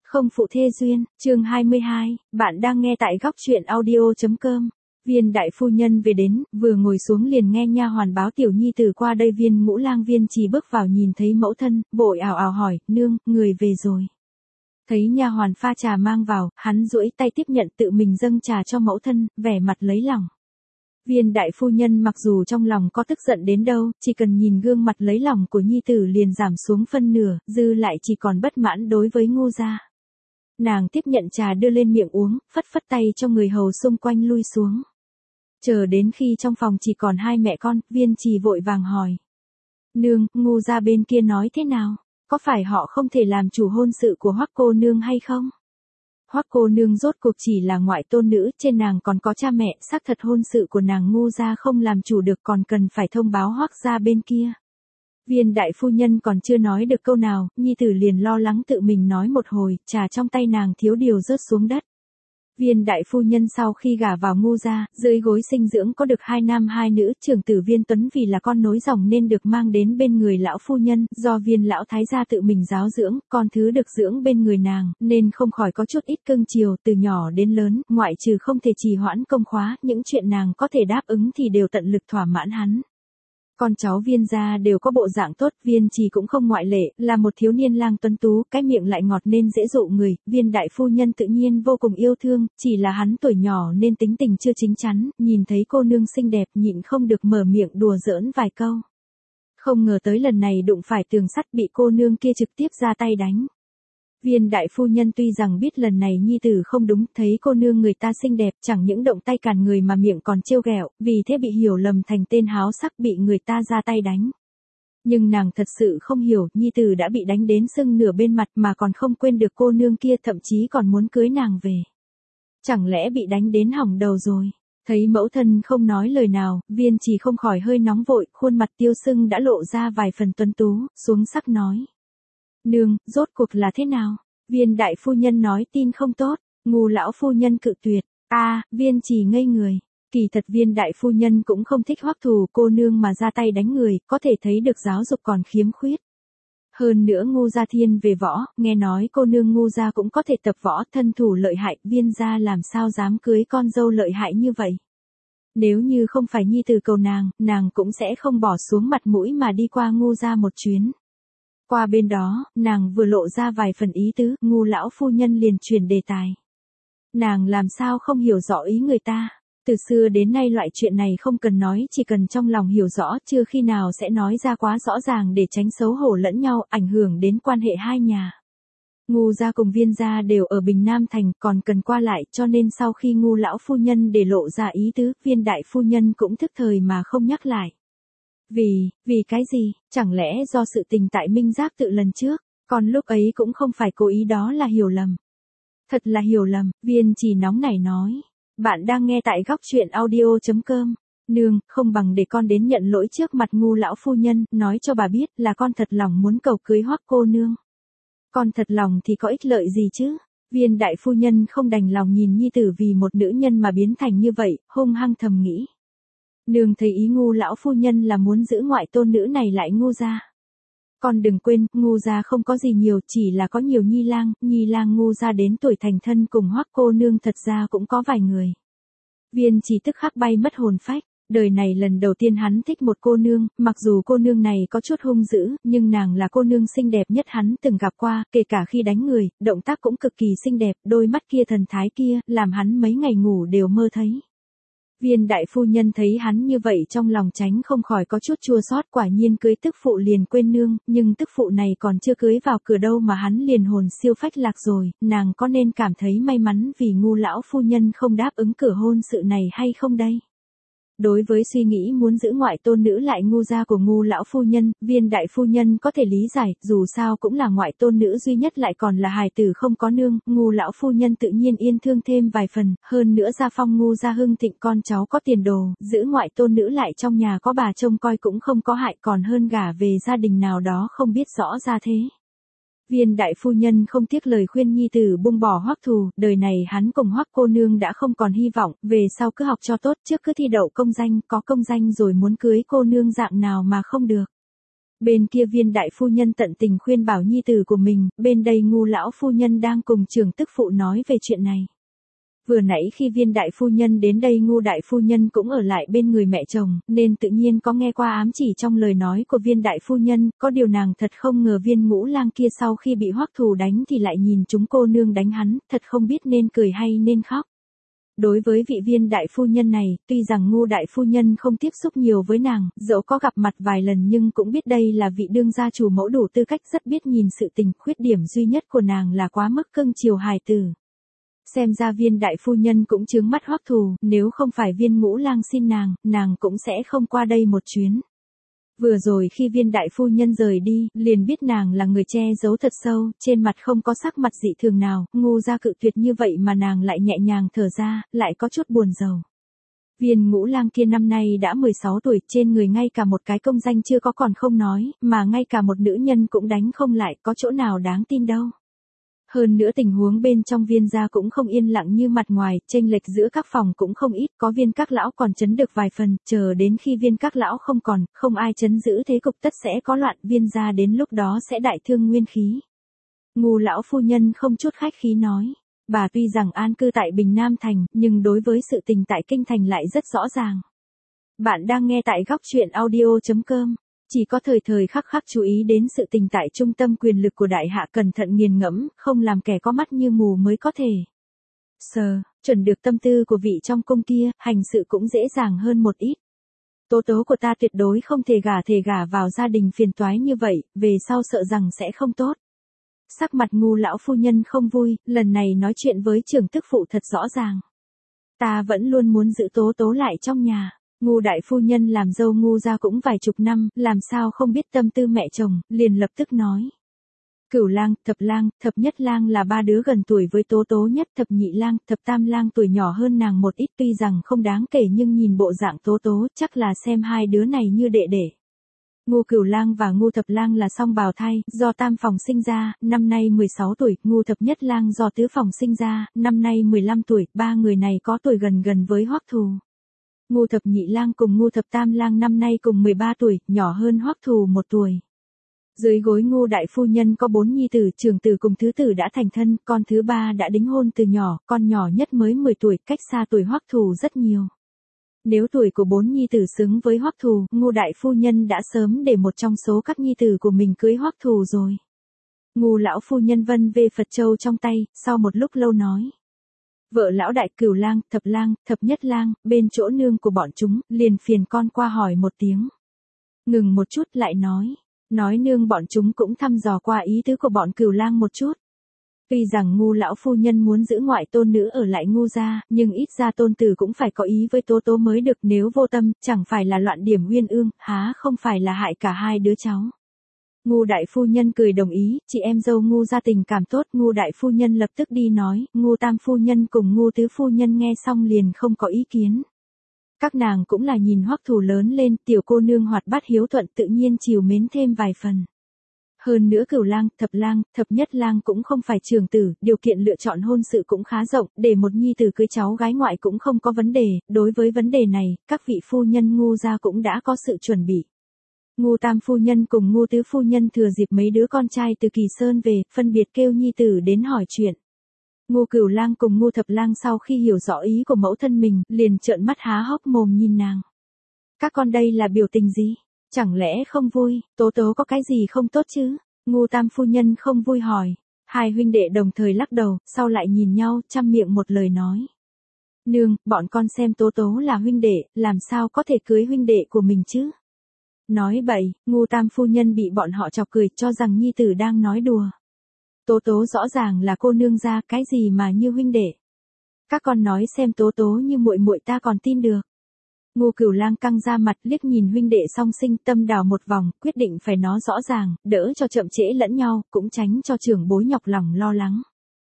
Không phụ thê duyên, chương 22, bạn đang nghe tại góc truyện audio.com. Viên đại phu nhân về đến, vừa ngồi xuống liền nghe nha hoàn báo tiểu nhi tử qua đây. Viên Ngũ Lang Viên Chỉ bước vào nhìn thấy mẫu thân, vội ào ào hỏi, nương, người về rồi. Thấy nha hoàn pha trà mang vào, hắn duỗi tay tiếp nhận tự mình dâng trà cho mẫu thân, vẻ mặt lấy lòng. Viên đại phu nhân mặc dù trong lòng có tức giận đến đâu, chỉ cần nhìn gương mặt lấy lòng của nhi tử liền giảm xuống phân nửa, dư lại chỉ còn bất mãn đối với Ngô gia. Nàng tiếp nhận trà đưa lên miệng uống, phất phất tay cho người hầu xung quanh lui xuống. Chờ đến khi trong phòng chỉ còn hai mẹ con, Viên Trì vội vàng hỏi. Nương, Ngô gia bên kia nói thế nào? Có phải họ không thể làm chủ hôn sự của Hoắc cô nương hay không? Hoắc cô nương rốt cuộc chỉ là ngoại tôn nữ, trên nàng còn có cha mẹ, xác thật hôn sự của nàng Ngô gia không làm chủ được, còn cần phải thông báo Hoắc gia bên kia. Viên đại phu nhân còn chưa nói được câu nào, nhi tử liền lo lắng tự mình nói một hồi, trà trong tay nàng thiếu điều rớt xuống đất. Viên đại phu nhân sau khi gả vào Ngô gia, dưới gối sinh dưỡng có được 2 nam 2 nữ, trưởng tử Viên Tuấn vì là con nối dòng nên được mang đến bên người lão phu nhân, do Viên lão thái gia tự mình giáo dưỡng, con thứ được dưỡng bên người nàng, nên không khỏi có chút ít cưng chiều. Từ nhỏ đến lớn, ngoại trừ không thể trì hoãn công khóa, những chuyện nàng có thể đáp ứng thì đều tận lực thỏa mãn hắn. Con cháu Viên gia đều có bộ dạng tốt, Viên Trì cũng không ngoại lệ, là một thiếu niên lang tuấn tú, cái miệng lại ngọt nên dễ dụ người, Viên đại phu nhân tự nhiên vô cùng yêu thương, chỉ là hắn tuổi nhỏ nên tính tình chưa chín chắn, nhìn thấy cô nương xinh đẹp nhịn không được mở miệng đùa giỡn vài câu. Không ngờ tới lần này đụng phải tường sắt, bị cô nương kia trực tiếp ra tay đánh. Viên đại phu nhân tuy rằng biết lần này nhi tử không đúng, thấy cô nương người ta xinh đẹp, chẳng những động tay càn người mà miệng còn trêu ghẹo, vì thế bị hiểu lầm thành tên háo sắc, bị người ta ra tay đánh. Nhưng nàng thật sự không hiểu, nhi tử đã bị đánh đến sưng nửa bên mặt mà còn không quên được cô nương kia, thậm chí còn muốn cưới nàng về. Chẳng lẽ bị đánh đến hỏng đầu rồi? Thấy mẫu thân không nói lời nào, Viên Trì không khỏi hơi nóng vội, khuôn mặt tiêu sưng đã lộ ra vài phần tuấn tú, xuống sắc nói. Nương, rốt cuộc là thế nào? Viên đại phu nhân nói tin không tốt, Ngô lão phu nhân cự tuyệt. Viên Trì ngây người. Kỳ thật Viên đại phu nhân cũng không thích Hoắc thù cô nương mà ra tay đánh người, có thể thấy được giáo dục còn khiếm khuyết. Hơn nữa Ngô gia thiên về võ, nghe nói cô nương Ngô gia cũng có thể tập võ, thân thủ lợi hại, Viên gia làm sao dám cưới con dâu lợi hại như vậy. Nếu như không phải nhi tử cầu nàng cũng sẽ không bỏ xuống mặt mũi mà đi qua Ngô gia một chuyến. Qua bên đó, nàng vừa lộ ra vài phần ý tứ, Ngô lão phu nhân liền chuyển đề tài. Nàng làm sao không hiểu rõ ý người ta, từ xưa đến nay loại chuyện này không cần nói, chỉ cần trong lòng hiểu rõ, chưa khi nào sẽ nói ra quá rõ ràng để tránh xấu hổ lẫn nhau, ảnh hưởng đến quan hệ hai nhà. Ngô gia cùng Viên gia đều ở Bình Nam thành, còn cần qua lại, cho nên sau khi Ngô lão phu nhân để lộ ra ý tứ, Viên đại phu nhân cũng thức thời mà không nhắc lại. Vì cái gì, chẳng lẽ do sự tình tại Minh Giáp tự lần trước, còn lúc ấy cũng không phải cố ý, đó là hiểu lầm. Thật là hiểu lầm, Viên Trì nóng nảy nói. Bạn đang nghe tại góc truyện audio.com. Nương, không bằng để con đến nhận lỗi trước mặt Ngô lão phu nhân, nói cho bà biết là con thật lòng muốn cầu cưới Hoắc cô nương. Con thật lòng thì có ích lợi gì chứ? Viên đại phu nhân không đành lòng nhìn nhi tử vì một nữ nhân mà biến thành như vậy, hung hăng thầm nghĩ. Nương thấy ý Ngô lão phu nhân là muốn giữ ngoại tôn nữ này lại Ngô gia. Con đừng quên, Ngô gia không có gì nhiều, chỉ là có nhiều nhi lang Ngô gia đến tuổi thành thân cùng Hoắc cô nương thật ra cũng có vài người. Viên Trì tức khắc bay mất hồn phách, đời này lần đầu tiên hắn thích một cô nương, mặc dù cô nương này có chút hung dữ, nhưng nàng là cô nương xinh đẹp nhất hắn từng gặp qua, kể cả khi đánh người, động tác cũng cực kỳ xinh đẹp, đôi mắt kia thần thái kia, làm hắn mấy ngày ngủ đều mơ thấy. Viên đại phu nhân thấy hắn như vậy trong lòng tránh không khỏi có chút chua xót, quả nhiên cưới tức phụ liền quên nương, nhưng tức phụ này còn chưa cưới vào cửa đâu mà hắn liền hồn siêu phách lạc rồi, nàng có nên cảm thấy may mắn vì Ngô lão phu nhân không đáp ứng cửa hôn sự này hay không đây? Đối với suy nghĩ muốn giữ ngoại tôn nữ lại Ngô gia của Ngô lão phu nhân, Viên đại phu nhân có thể lý giải, dù sao cũng là ngoại tôn nữ duy nhất lại còn là hài tử không có nương, Ngô lão phu nhân tự nhiên yên thương thêm vài phần, hơn nữa gia phong Ngô gia hưng thịnh, con cháu có tiền đồ, giữ ngoại tôn nữ lại trong nhà có bà trông coi cũng không có hại, còn hơn gả về gia đình nào đó không biết rõ ra thế. Viên đại phu nhân không tiếc lời khuyên nhi tử buông bỏ Hoắc thù, đời này hắn cùng Hoắc cô nương đã không còn hy vọng, về sau cứ học cho tốt, trước cứ thi đậu công danh, có công danh rồi muốn cưới cô nương dạng nào mà không được. Bên kia Viên đại phu nhân tận tình khuyên bảo nhi tử của mình, bên đây Ngu lão phu nhân đang cùng trưởng tức phụ nói về chuyện này. Vừa nãy khi Viên đại phu nhân đến đây Ngu đại phu nhân cũng ở lại bên người mẹ chồng, nên tự nhiên có nghe qua ám chỉ trong lời nói của Viên đại phu nhân, có điều nàng thật không ngờ Viên Ngũ Lang kia sau khi bị Hoắc Thù đánh thì lại nhìn chúng cô nương đánh hắn, thật không biết nên cười hay nên khóc. Đối với vị Viên đại phu nhân này, tuy rằng Ngu đại phu nhân không tiếp xúc nhiều với nàng, dẫu có gặp mặt vài lần nhưng cũng biết đây là vị đương gia chủ mẫu đủ tư cách rất biết nhìn sự tình, khuyết điểm duy nhất của nàng là quá mức cưng chiều hài tử. Xem ra Viên đại phu nhân cũng chướng mắt Hoắc Thù, nếu không phải Viên Ngũ Lang xin nàng cũng sẽ không qua đây một chuyến. Vừa rồi khi Viên đại phu nhân rời đi, liền biết nàng là người che giấu thật sâu, trên mặt không có sắc mặt dị thường nào, Ngu gia cự tuyệt như vậy mà nàng lại nhẹ nhàng thở ra, lại có chút buồn rầu. Viên Ngũ Lang kia năm nay đã 16 tuổi, trên người ngay cả một cái công danh chưa có còn không nói, mà ngay cả một nữ nhân cũng đánh không lại, có chỗ nào đáng tin đâu. Hơn nữa tình huống bên trong Viên gia cũng không yên lặng như mặt ngoài, chênh lệch giữa các phòng cũng không ít, có Viên các lão còn chấn được vài phần, chờ đến khi Viên các lão không còn, không ai chấn giữ thế cục tất sẽ có loạn, Viên gia đến lúc đó sẽ đại thương nguyên khí. Ngu lão phu nhân không chút khách khí nói, bà tuy rằng an cư tại Bình Nam Thành, nhưng đối với sự tình tại Kinh Thành lại rất rõ ràng. Bạn đang nghe tại góc truyện audio.com. Chỉ có thời thời khắc khắc chú ý đến sự tình tại trung tâm quyền lực của đại hạ, cẩn thận nghiền ngẫm, không làm kẻ có mắt như mù mới có thể chuẩn được tâm tư của vị trong cung kia, hành sự cũng dễ dàng hơn một ít. Tố tố của ta tuyệt đối không thể gả vào gia đình phiền toái như vậy, về sau sợ rằng sẽ không tốt. Sắc mặt Ngu lão phu nhân không vui, lần này nói chuyện với trưởng tức phụ thật rõ ràng. Ta vẫn luôn muốn giữ tố tố lại trong nhà. Ngu đại phu nhân làm dâu Ngu gia cũng vài chục năm, làm sao không biết tâm tư mẹ chồng, liền lập tức nói. Cửu lang, thập nhất lang là ba đứa gần tuổi với tố tố nhất, thập nhị lang, thập tam lang tuổi nhỏ hơn nàng một ít, tuy rằng không đáng kể nhưng nhìn bộ dạng tố tố, chắc là xem hai đứa này như đệ đệ. Ngu Cửu lang và Ngu Thập lang là song bào thai, do tam phòng sinh ra, năm nay 16 tuổi, Ngu Thập nhất lang do tứ phòng sinh ra, năm nay 15 tuổi, ba người này có tuổi gần với Hoắc Thù. Ngu Thập nhị lang cùng Ngu Thập tam lang năm nay cùng 13 tuổi, nhỏ hơn Hoắc Thù 1 tuổi. Dưới gối Ngu đại phu nhân có 4 nhi tử, trưởng tử cùng thứ tử đã thành thân, con thứ ba đã đính hôn từ nhỏ, con nhỏ nhất mới 10 tuổi, cách xa tuổi Hoắc Thù rất nhiều. Nếu tuổi của 4 nhi tử xứng với Hoắc Thù, Ngu đại phu nhân đã sớm để một trong số các nhi tử của mình cưới Hoắc Thù rồi. Ngu lão phu nhân vân về Phật châu trong tay, sau một lúc lâu nói. Vợ lão đại Cửu lang, thập nhất lang, bên chỗ nương của bọn chúng, liền phiền con qua hỏi một tiếng. Ngừng một chút lại nói nương bọn chúng cũng thăm dò qua ý tứ của bọn Cửu lang một chút. Tuy rằng Ngu lão phu nhân muốn giữ ngoại tôn nữ ở lại Ngu gia, nhưng ít ra tôn tử cũng phải có ý với tố tố mới được, nếu vô tâm, chẳng phải là loạn điểm uyên ương, há không phải là hại cả hai đứa cháu. Ngu đại phu nhân cười đồng ý, chị em dâu Ngu gia tình cảm tốt, Ngu đại phu nhân lập tức đi nói, Ngu tam phu nhân cùng Ngu tứ phu nhân nghe xong liền không có ý kiến. Các nàng cũng là nhìn Hoắc Thù lớn lên, tiểu cô nương hoạt bát hiếu thuận tự nhiên chiều mến thêm vài phần. Hơn nữa Cửu lang, thập nhất lang cũng không phải trưởng tử, điều kiện lựa chọn hôn sự cũng khá rộng, để một nhi tử cưới cháu gái ngoại cũng không có vấn đề, đối với vấn đề này, các vị phu nhân Ngu gia cũng đã có sự chuẩn bị. Ngu tam phu nhân cùng Ngu tứ phu nhân thừa dịp mấy đứa con trai từ Kỳ Sơn về, phân biệt kêu nhi tử đến hỏi chuyện. Ngu Cửu lang cùng Ngu Thập lang sau khi hiểu rõ ý của mẫu thân mình, liền trợn mắt há hốc mồm nhìn nàng. Các con đây là biểu tình gì? Chẳng lẽ không vui, tố tố có cái gì không tốt chứ? Ngu tam phu nhân không vui hỏi. Hai huynh đệ đồng thời lắc đầu, sau lại nhìn nhau, chăm miệng một lời nói. Nương, bọn con xem tố tố là huynh đệ, làm sao có thể cưới huynh đệ của mình chứ? Nói bậy, Ngu tam phu nhân bị bọn họ chọc cười, cho rằng nhi tử đang nói đùa. Tố tố rõ ràng là cô nương gia, cái gì mà như huynh đệ. Các con nói xem tố tố như muội muội ta còn tin được. Ngu Cửu lang căng ra mặt, liếc nhìn huynh đệ song sinh, tâm đào một vòng, quyết định phải nói rõ ràng, đỡ cho chậm trễ lẫn nhau, cũng tránh cho trưởng bối nhọc lòng lo lắng.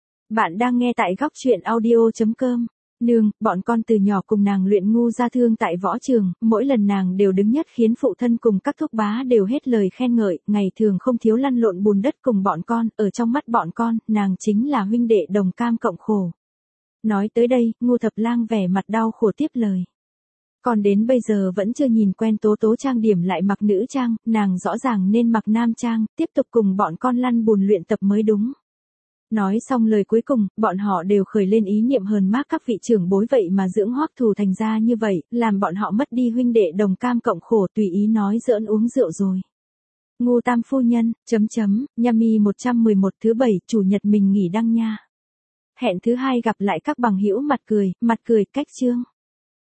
Bạn đang nghe tại góc truyện audio.com. Nương, bọn con từ nhỏ cùng nàng luyện Ngu gia thương tại võ trường, mỗi lần nàng đều đứng nhất khiến phụ thân cùng các thúc bá đều hết lời khen ngợi, ngày thường không thiếu lăn lộn bùn đất cùng bọn con, ở trong mắt bọn con, nàng chính là huynh đệ đồng cam cộng khổ. Nói tới đây, Ngu Thập lang vẻ mặt đau khổ tiếp lời. Còn đến bây giờ vẫn chưa nhìn quen Tố Tố trang điểm lại mặc nữ trang, nàng rõ ràng nên mặc nam trang, tiếp tục cùng bọn con lăn bùn luyện tập mới đúng. Nói xong lời cuối cùng, bọn họ đều khởi lên ý niệm hờn mác các vị trưởng bối vậy mà dưỡng Hoắc Thù thành ra như vậy, làm bọn họ mất đi huynh đệ đồng cam cộng khổ tùy ý nói giỡn uống rượu rồi. Ngô Tam phu nhân, Yami 111 thứ 7, chủ nhật mình nghỉ đăng nha. Hẹn thứ 2 gặp lại các bằng hữu mặt cười cách chương.